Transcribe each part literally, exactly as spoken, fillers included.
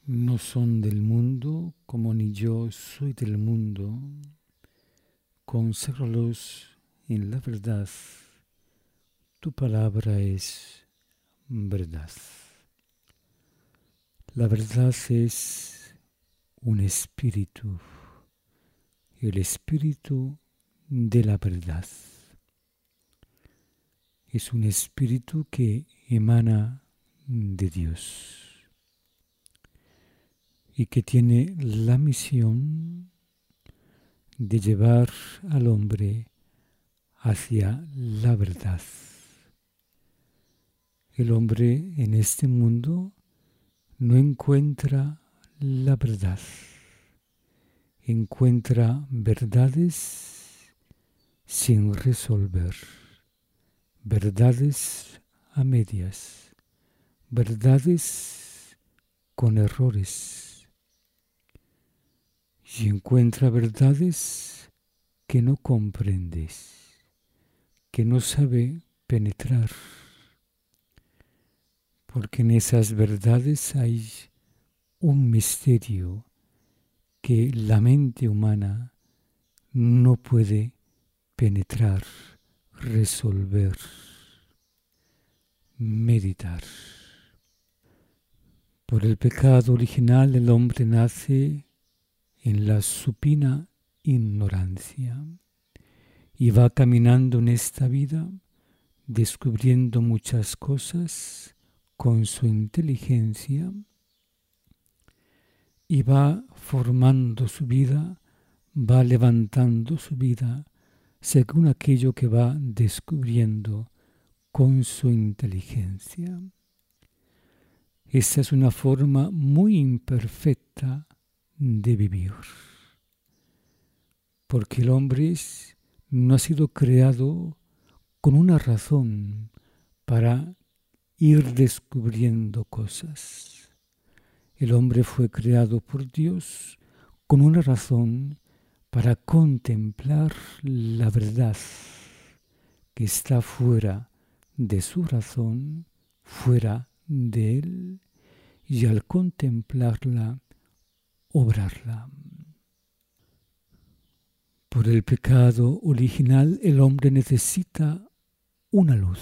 no son del mundo, como ni yo soy del mundo. Conságralos en la verdad. Tu palabra es verdad. La verdad es un espíritu, el espíritu de la verdad. Es un espíritu que emana de Dios y que tiene la misión de llevar al hombre hacia la verdad. El hombre en este mundo no encuentra la verdad, encuentra verdades sin resolver, verdades a medias, verdades con errores, y encuentra verdades que no comprendes, que no sabe penetrar, porque en esas verdades hay un misterio que la mente humana no puede penetrar, resolver, meditar. Por el pecado original el hombre nace en la supina ignorancia y va caminando en esta vida descubriendo muchas cosas con su inteligencia y va formando su vida, va levantando su vida según aquello que va descubriendo con su inteligencia. Esta es una forma muy imperfecta de vivir, porque el hombre no ha sido creado con una razón para ir descubriendo cosas. El hombre fue creado por Dios con una razón para contemplar la verdad que está fuera de su razón, fuera de él, y al contemplarla, obrarla. Por el pecado original el hombre necesita una luz,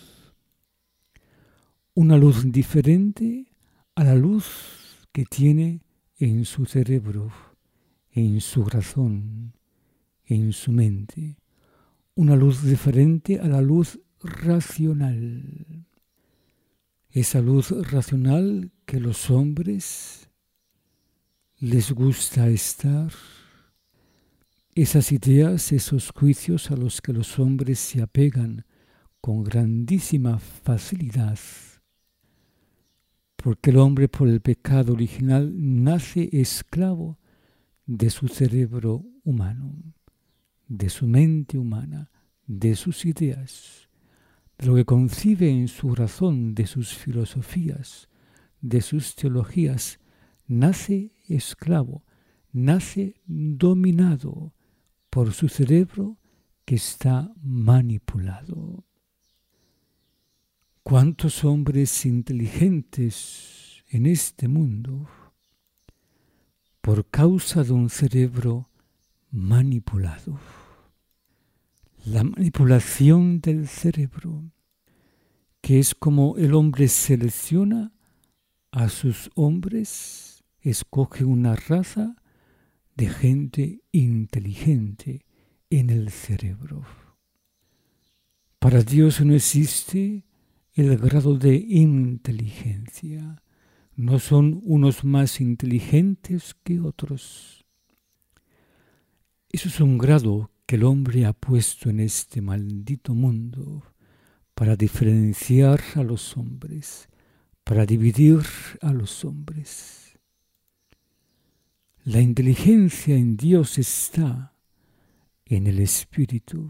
una luz diferente a la luz que tiene en su cerebro, en su razón, en su mente, una luz diferente a la luz racional. Esa luz racional que los hombres les gusta estar, esas ideas, esos juicios a los que los hombres se apegan con grandísima facilidad, porque el hombre por el pecado original nace esclavo de su cerebro humano, de su mente humana, de sus ideas, de lo que concibe en su razón, de sus filosofías, de sus teologías. Nace esclavo, nace dominado por su cerebro que está manipulado. ¿Cuántos hombres inteligentes en este mundo, por causa de un cerebro manipulado? La manipulación del cerebro, que es como el hombre selecciona a sus hombres, escoge una raza de gente inteligente en el cerebro. Para Dios no existe el grado de inteligencia. No son unos más inteligentes que otros. Eso es un grado que el hombre ha puesto en este maldito mundo para diferenciar a los hombres, para dividir a los hombres. La inteligencia en Dios está en el espíritu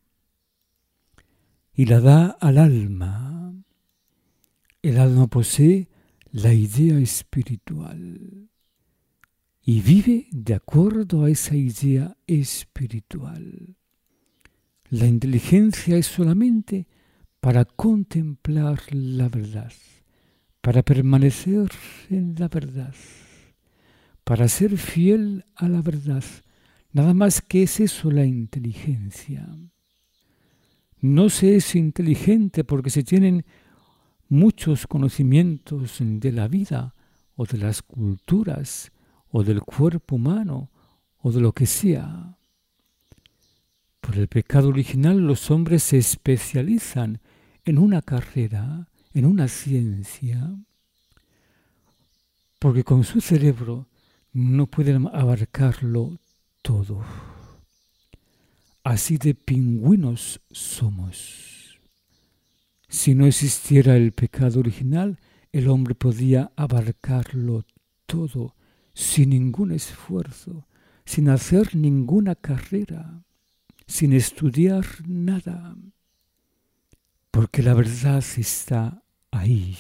y la da al alma. El alma posee la idea espiritual y vive de acuerdo a esa idea espiritual. La inteligencia es solamente para contemplar la verdad, para permanecer en la verdad, para ser fiel a la verdad. Nada más que es eso la inteligencia. No se es inteligente porque se tienen muchos conocimientos de la vida o de las culturas o del cuerpo humano o de lo que sea. Por el pecado original los hombres se especializan en una carrera, en una ciencia, porque con su cerebro no pueden abarcarlo todo. Así de pingüinos somos. Si no existiera el pecado original, el hombre podía abarcarlo todo, sin ningún esfuerzo, sin hacer ninguna carrera, sin estudiar nada, porque la verdad está ahí.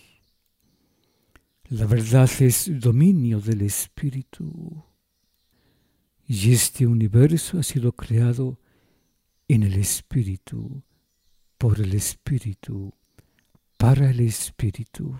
La verdad es dominio del espíritu. Y este universo ha sido creado en el espíritu, por el espíritu, para el espíritu.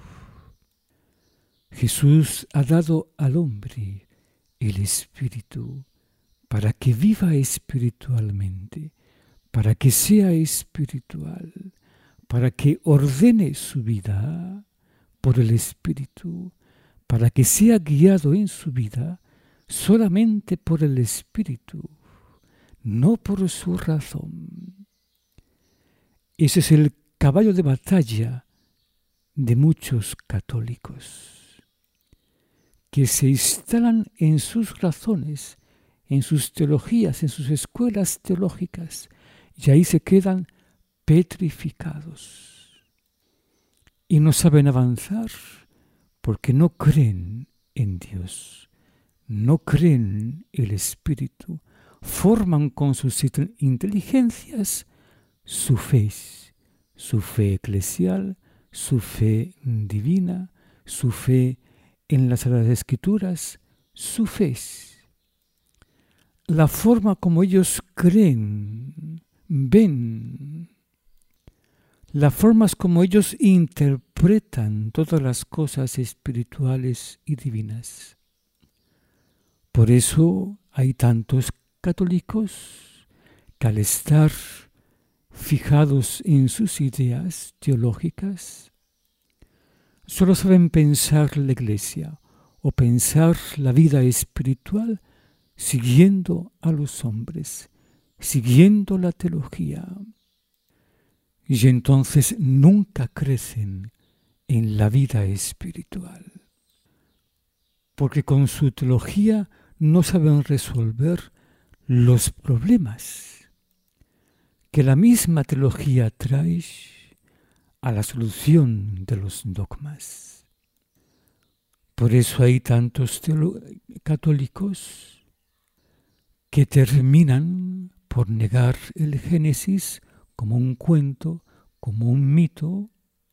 Jesús ha dado al hombre el espíritu para que viva espiritualmente, para que sea espiritual, para que ordene su vida por el espíritu, para que sea guiado en su vida solamente por el espíritu, no por su razón. Ese es el caballo de batalla de muchos católicos, que se instalan en sus razones, en sus teologías, en sus escuelas teológicas, y ahí se quedan petrificados. Y no saben avanzar porque no creen en Dios. No creen el Espíritu, forman con sus inteligencias su fe, su fe eclesial, su fe divina, su fe en las Sagradas Escrituras, su fe. La forma como ellos creen, ven, las formas como ellos interpretan todas las cosas espirituales y divinas. Por eso hay tantos católicos que al estar fijados en sus ideas teológicas, solo saben pensar la Iglesia o pensar la vida espiritual siguiendo a los hombres, siguiendo la teología. Y entonces nunca crecen en la vida espiritual, porque con su teología no saben resolver los problemas que la misma teología trae a la solución de los dogmas. Por eso hay tantos teolo- católicos que terminan por negar el Génesis como un cuento, como un mito,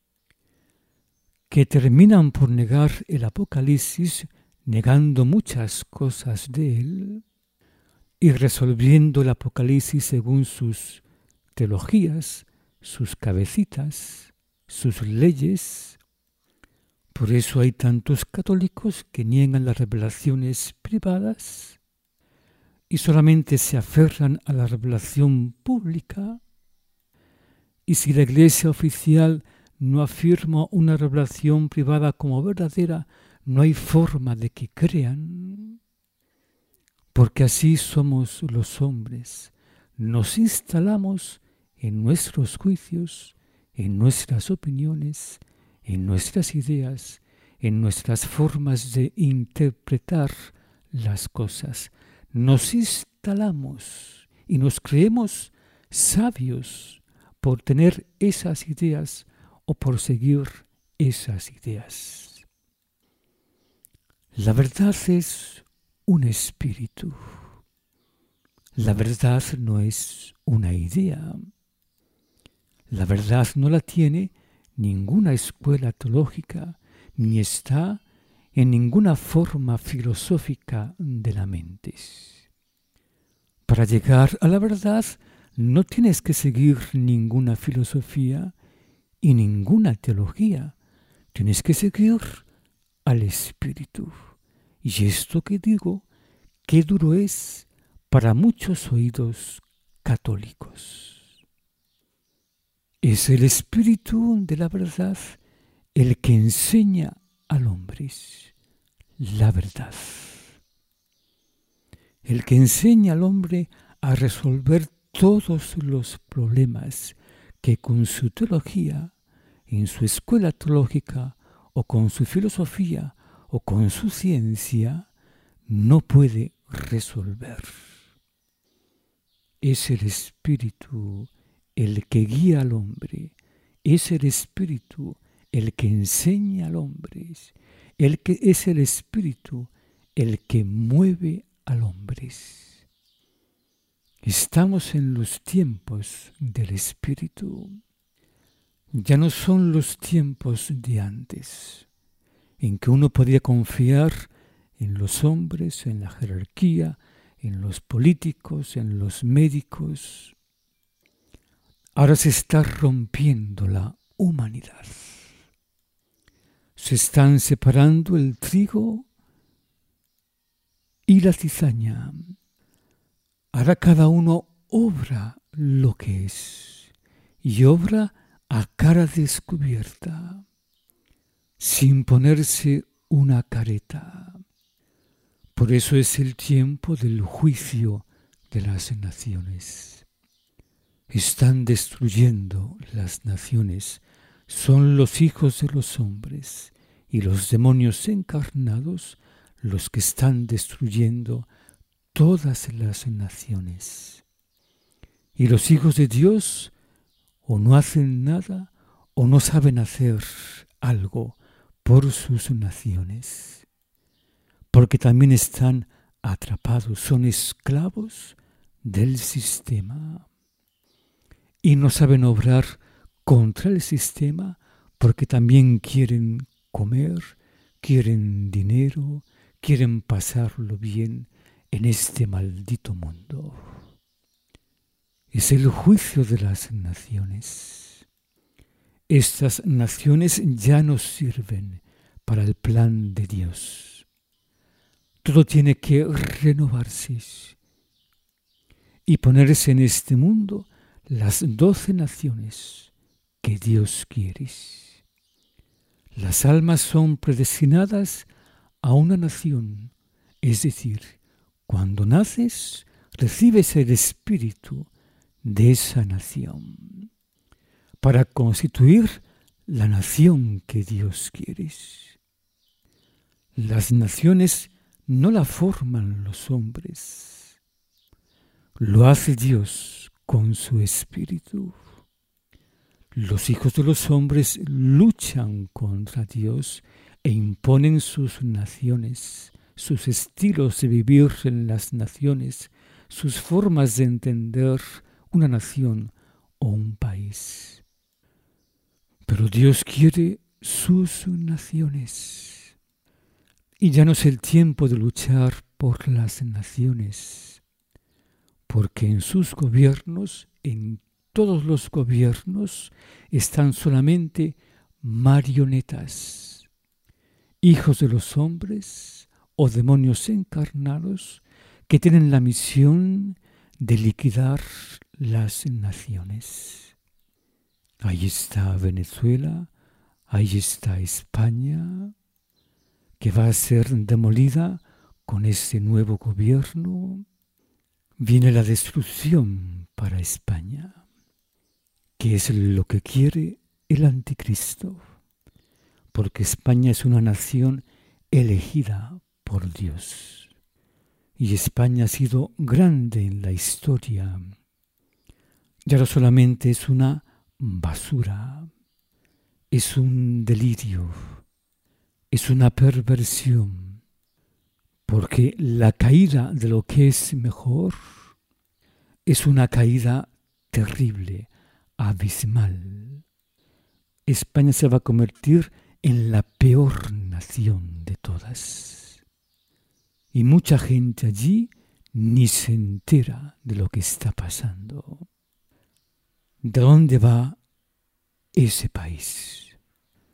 que terminan por negar el Apocalipsis, negando muchas cosas de él y resolviendo el Apocalipsis según sus teologías, sus cabecitas, sus leyes. Por eso hay tantos católicos que niegan las revelaciones privadas y solamente se aferran a la revelación pública. Y si la Iglesia oficial no afirma una revelación privada como verdadera, no hay forma de que crean, porque así somos los hombres. Nos instalamos en nuestros juicios, en nuestras opiniones, en nuestras ideas, en nuestras formas de interpretar las cosas. Nos instalamos y nos creemos sabios por tener esas ideas o por seguir esas ideas. La verdad es un espíritu. La verdad no es una idea. La verdad no la tiene ninguna escuela teológica, ni está en ninguna forma filosófica de la mente. Para llegar a la verdad no tienes que seguir ninguna filosofía y ninguna teología. Tienes que seguir al Espíritu. Y esto que digo, qué duro es para muchos oídos católicos. Es el Espíritu de la verdad el que enseña al hombre la verdad. El que enseña al hombre a resolver todos los problemas que con su teología, en su escuela teológica, o con su filosofía, o con su ciencia, no puede resolver. Es el Espíritu el que guía al hombre, es el Espíritu el que enseña al hombre, el que es el Espíritu el que mueve al hombre. Estamos en los tiempos del Espíritu. Ya no son los tiempos de antes, en que uno podía confiar en los hombres, en la jerarquía, en los políticos, en los médicos. Ahora se está rompiendo la humanidad. Se están separando el trigo y la cizaña. Ahora cada uno obra lo que es y obra a cara descubierta, sin ponerse una careta. Por eso es el tiempo del juicio de las naciones. Están destruyendo las naciones. Son los hijos de los hombres y los demonios encarnados los que están destruyendo todas las naciones. Y los hijos de Dios o no hacen nada o no saben hacer algo por sus naciones, porque también están atrapados, son esclavos del sistema y no saben obrar contra el sistema porque también quieren comer, quieren dinero, quieren pasarlo bien en este maldito mundo. Es el juicio de las naciones. Estas naciones ya no sirven para el plan de Dios. Todo tiene que renovarse y ponerse en este mundo las doce naciones que Dios quiere. Las almas son predestinadas a una nación, es decir, cuando naces recibes el espíritu de esa nación para constituir la nación que Dios quiere. Las naciones no la forman los hombres, lo hace Dios con su espíritu. Los hijos de los hombres luchan contra Dios e imponen sus naciones, sus estilos de vivir en las naciones, sus formas de entender una nación o un país. Pero Dios quiere sus naciones. Y ya no es el tiempo de luchar por las naciones, porque en sus gobiernos, en todos los gobiernos, están solamente marionetas, hijos de los hombres o demonios encarnados que tienen la misión de liquidar las naciones. Ahí está Venezuela, ahí está España, que va a ser demolida con este nuevo gobierno. Viene la destrucción para España, que es lo que quiere el anticristo, porque España es una nación elegida por Dios. Y España ha sido grande en la historia. Ya no solamente es una basura, es un delirio, es una perversión, porque la caída de lo que es mejor es una caída terrible, abismal. España se va a convertir en la peor nación de todas. Y mucha gente allí ni se entera de lo que está pasando. ¿De dónde va ese país?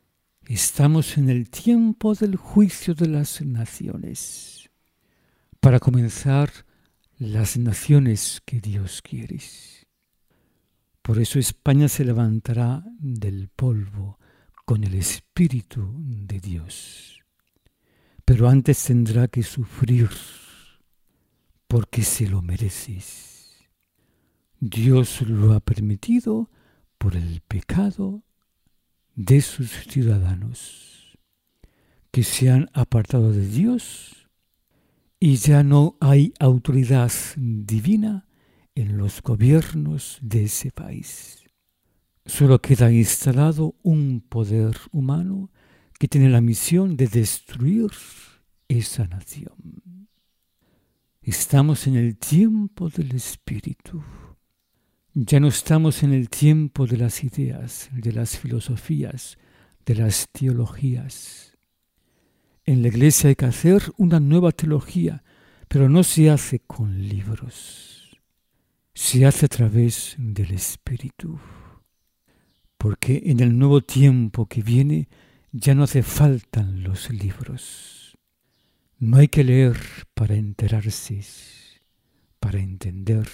Estamos en el tiempo del juicio de las naciones, para comenzar las naciones que Dios quiere. Por eso España se levantará del polvo con el Espíritu de Dios. Pero antes tendrá que sufrir, porque se lo mereces. Dios lo ha permitido por el pecado de sus ciudadanos, que se han apartado de Dios y ya no hay autoridad divina en los gobiernos de ese país. Solo queda instalado un poder humano que tiene la misión de destruir esa nación. Estamos en el tiempo del Espíritu. Ya no estamos en el tiempo de las ideas, de las filosofías, de las teologías. En la iglesia hay que hacer una nueva teología, pero no se hace con libros. Se hace a través del Espíritu. Porque en el nuevo tiempo que viene ya no hace falta los libros. No hay que leer para enterarse, para entender.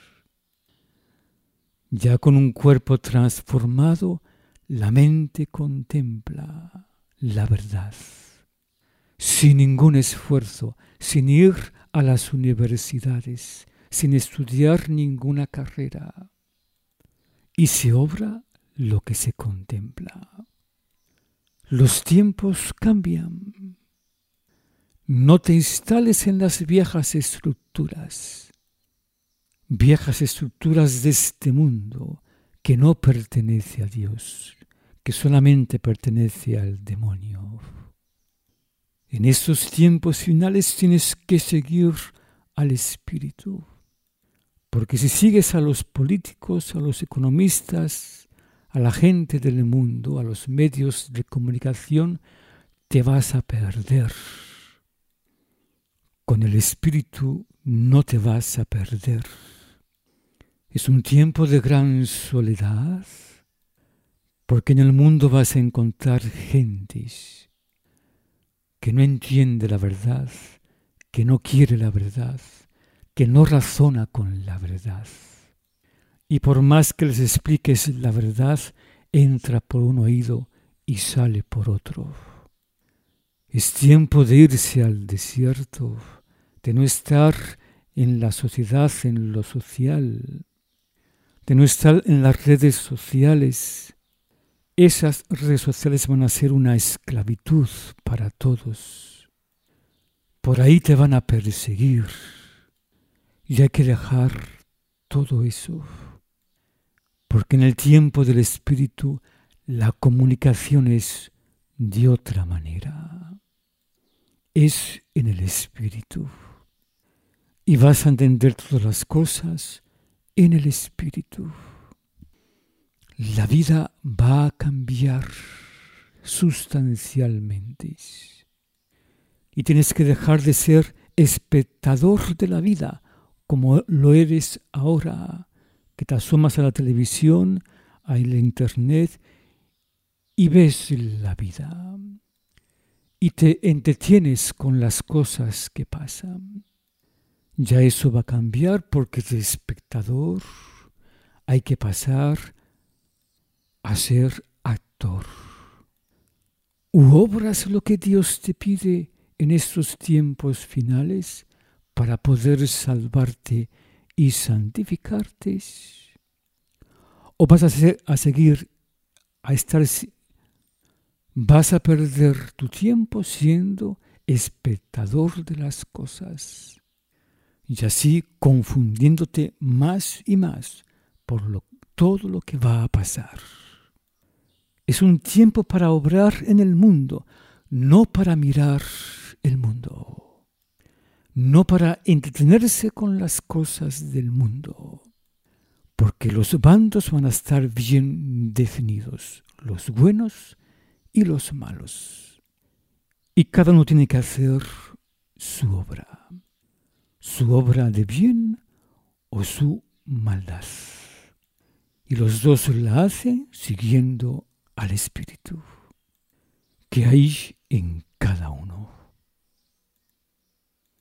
Ya con un cuerpo transformado, la mente contempla la verdad. Sin ningún esfuerzo, sin ir a las universidades, sin estudiar ninguna carrera. Y se obra lo que se contempla. Los tiempos cambian. No te instales en las viejas estructuras. Viejas estructuras de este mundo que no pertenece a Dios, que solamente pertenece al demonio. En estos tiempos finales tienes que seguir al Espíritu, porque si sigues a los políticos, a los economistas, a la gente del mundo, a los medios de comunicación, te vas a perder. Con el Espíritu no te vas a perder. Es un tiempo de gran soledad, porque en el mundo vas a encontrar gentes que no entiende la verdad, que no quiere la verdad, que no razona con la verdad. Y por más que les expliques la verdad, entra por un oído y sale por otro. Es tiempo de irse al desierto, de no estar en la sociedad, en lo social, de no estar en las redes sociales. Esas redes sociales van a ser una esclavitud para todos. Por ahí te van a perseguir y hay que dejar todo eso. Porque en el tiempo del Espíritu la comunicación es de otra manera. Es en el Espíritu. Y vas a entender todas las cosas en el Espíritu. La vida va a cambiar sustancialmente. Y tienes que dejar de ser espectador de la vida como lo eres ahora, que te asomas a la televisión, a la internet y ves la vida. Y te entretienes con las cosas que pasan. Ya eso va a cambiar porque de espectador hay que pasar a ser actor. ¿U obras lo que Dios te pide en estos tiempos finales para poder salvarte y santificarte? ¿O vas a, ser, a seguir, a estar, vas a perder tu tiempo siendo espectador de las cosas? Y así confundiéndote más y más por lo, todo lo que va a pasar. Es un tiempo para obrar en el mundo, no para mirar el mundo, no para entretenerse con las cosas del mundo, porque los bandos van a estar bien definidos, los buenos y los malos. Y cada uno tiene que hacer su obra. Su obra de bien o su maldad. Y los dos la hacen siguiendo al Espíritu. que hay en cada uno.